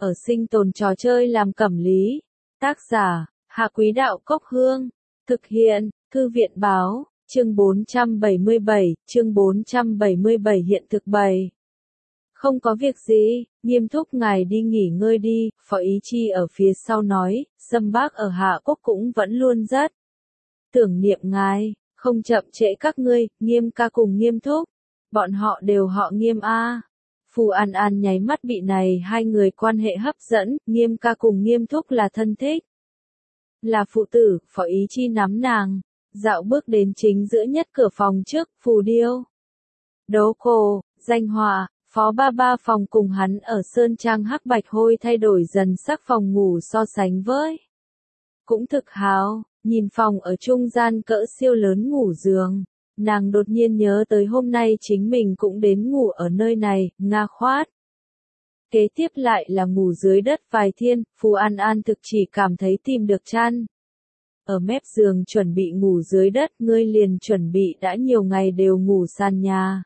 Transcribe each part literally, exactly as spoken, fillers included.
ở sinh tồn trò chơi làm cẩm lý. Tác giả, Hạ Quý Đạo Cốc Hương. Thực hiện, Thư viện Báo, chương bốn trăm bảy mươi bảy, chương bốn trăm bảy mươi bảy hiện thực bày. Không có việc gì, Nghiêm thúc ngài đi nghỉ ngơi đi, Phó Ý Chi ở phía sau nói, Sâm Bác ở Hạ Quốc cũng vẫn luôn rất tưởng niệm ngài, không chậm trễ các ngươi, Nghiêm ca cùng Nghiêm thúc. Bọn họ đều họ Nghiêm a. Phù An An nháy mắt bị này hai người quan hệ hấp dẫn, Nghiêm ca cùng Nghiêm thúc là thân thích. Là phụ tử, Phó Ý Chi nắm nàng, dạo bước đến chính giữa nhất cửa phòng trước, Phù Điêu. Đấu Cổ, Danh Hòa, Phó Ba Ba phòng cùng hắn ở sơn trang hắc bạch hôi thay đổi dần sắc phòng ngủ so sánh với. Cũng thực hào, nhìn phòng ở trung gian cỡ siêu lớn ngủ giường. Nàng đột nhiên nhớ tới hôm nay chính mình cũng đến ngủ ở nơi này, nga khoát. Kế tiếp lại là ngủ dưới đất vài thiên, Phù An An thực chỉ cảm thấy tìm được chăn. Ở mép giường chuẩn bị ngủ dưới đất, ngươi liền chuẩn bị đã nhiều ngày đều ngủ sàn nhà.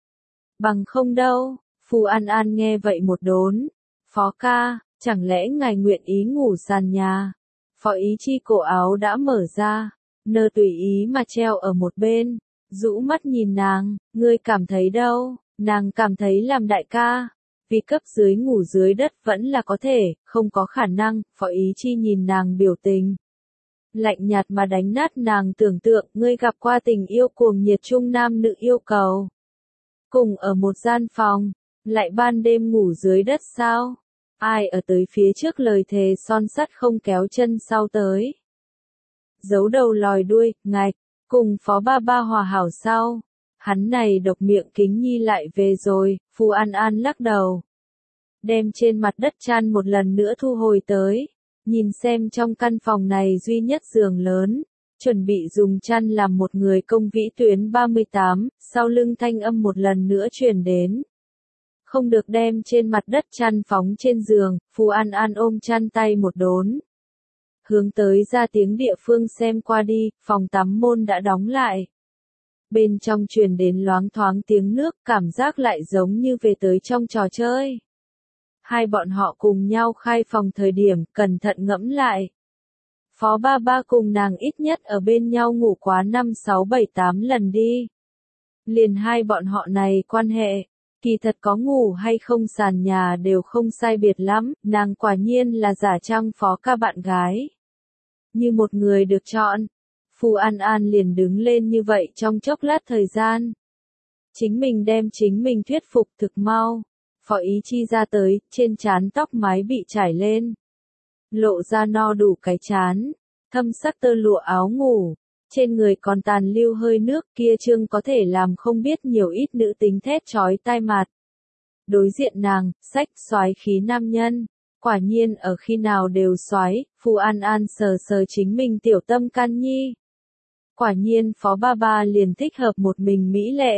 Bằng không đâu, Phù An An nghe vậy một đốn. Phó ca, chẳng lẽ ngài nguyện ý ngủ sàn nhà? Phó Ý Chi cổ áo đã mở ra, nơ tùy ý mà treo ở một bên. Rũ mắt nhìn nàng, ngươi cảm thấy đâu? Nàng cảm thấy làm đại ca. Vì cấp dưới ngủ dưới đất vẫn là có thể, không có khả năng, Phó Ý Chi nhìn nàng biểu tình. Lạnh nhạt mà đánh nát nàng tưởng tượng, ngươi gặp qua tình yêu cuồng nhiệt trung nam nữ yêu cầu. Cùng ở một gian phòng, lại ban đêm ngủ dưới đất sao? Ai ở tới phía trước lời thề son sắt không kéo chân sau tới. Giấu đầu lòi đuôi, ngạch, cùng Phó Ba Ba hòa hảo sau. Hắn này độc miệng Kính Nhi lại về rồi, Phù An An lắc đầu. Đem trên mặt đất chăn một lần nữa thu hồi tới. Nhìn xem trong căn phòng này duy nhất giường lớn. Chuẩn bị dùng chăn làm một người công vĩ tuyến ba mươi tám, sau lưng thanh âm một lần nữa truyền đến. Không được đem trên mặt đất chăn phóng trên giường, Phù An An ôm chăn tay một đốn. Hướng tới ra tiếng địa phương xem qua đi, phòng tắm môn đã đóng lại. Bên trong truyền đến loáng thoáng tiếng nước, cảm giác lại giống như về tới trong trò chơi. Hai bọn họ cùng nhau khai phòng thời điểm, cẩn thận ngẫm lại. Phó Ba Ba cùng nàng ít nhất ở bên nhau ngủ quá năm sáu bảy tám lần đi. Liền hai bọn họ này quan hệ, kỳ thật có ngủ hay không sàn nhà đều không sai biệt lắm, nàng quả nhiên là giả trang Phó ca bạn gái. Như một người được chọn, Phù An An liền đứng lên như vậy trong chốc lát thời gian. Chính mình đem chính mình thuyết phục thực mau. Phó Ý Chi ra tới, trên trán tóc mái bị trải lên. Lộ ra no đủ cái trán, thâm sắc tơ lụa áo ngủ, trên người còn tàn lưu hơi nước kia trương có thể làm không biết nhiều ít nữ tính thét chói tai mặt. Đối diện nàng, sách soái khí nam nhân, quả nhiên ở khi nào đều soái, Phù An An sờ sờ chính mình tiểu tâm can nhi. Quả nhiên Phó Ba Ba liền thích hợp một mình mỹ lệ.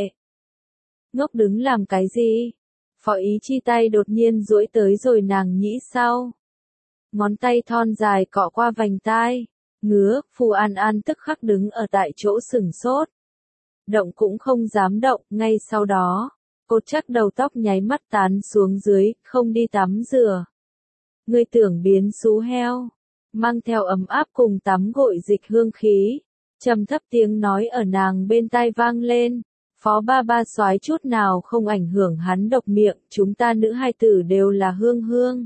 Ngốc đứng làm cái gì? Phó Ý Chi tay đột nhiên duỗi tới rồi nàng nhĩ sau. Ngón tay thon dài cọ qua vành tai, ngứa, Phù An An tức khắc đứng ở tại chỗ sửng sốt. Động cũng không dám động, ngay sau đó, cột chắc đầu tóc nháy mắt tán xuống dưới, không đi tắm rửa. Ngươi tưởng biến xú heo, mang theo ấm áp cùng tắm gội dịch hương khí, trầm thấp tiếng nói ở nàng bên tai vang lên. Phó Ba Ba soái chút nào không ảnh hưởng hắn độc miệng, chúng ta nữ hai tử đều là hương hương.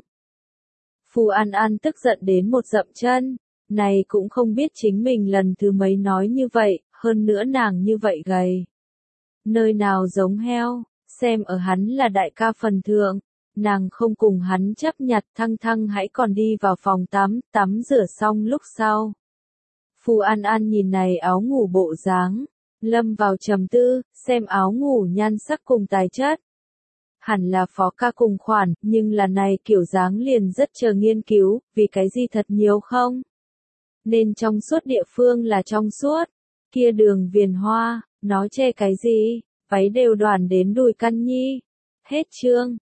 Phù An An tức giận đến một dậm chân, này cũng không biết chính mình lần thứ mấy nói như vậy, hơn nữa nàng như vậy gầy. Nơi nào giống heo, xem ở hắn là đại ca phần thượng, nàng không cùng hắn chấp nhặt thăng thăng hãy còn đi vào phòng tắm, tắm rửa xong lúc sau. Phù An An nhìn này áo ngủ bộ dáng, lâm vào trầm tư, xem áo ngủ nhan sắc cùng tài chất. Hẳn là Phó ca cùng khoản, nhưng là này kiểu dáng liền rất chờ nghiên cứu, vì cái gì thật nhiều không? Nên trong suốt địa phương là trong suốt, kia đường viền hoa, nó che cái gì, váy đều đoàn đến đùi căn nhi. Hết chương.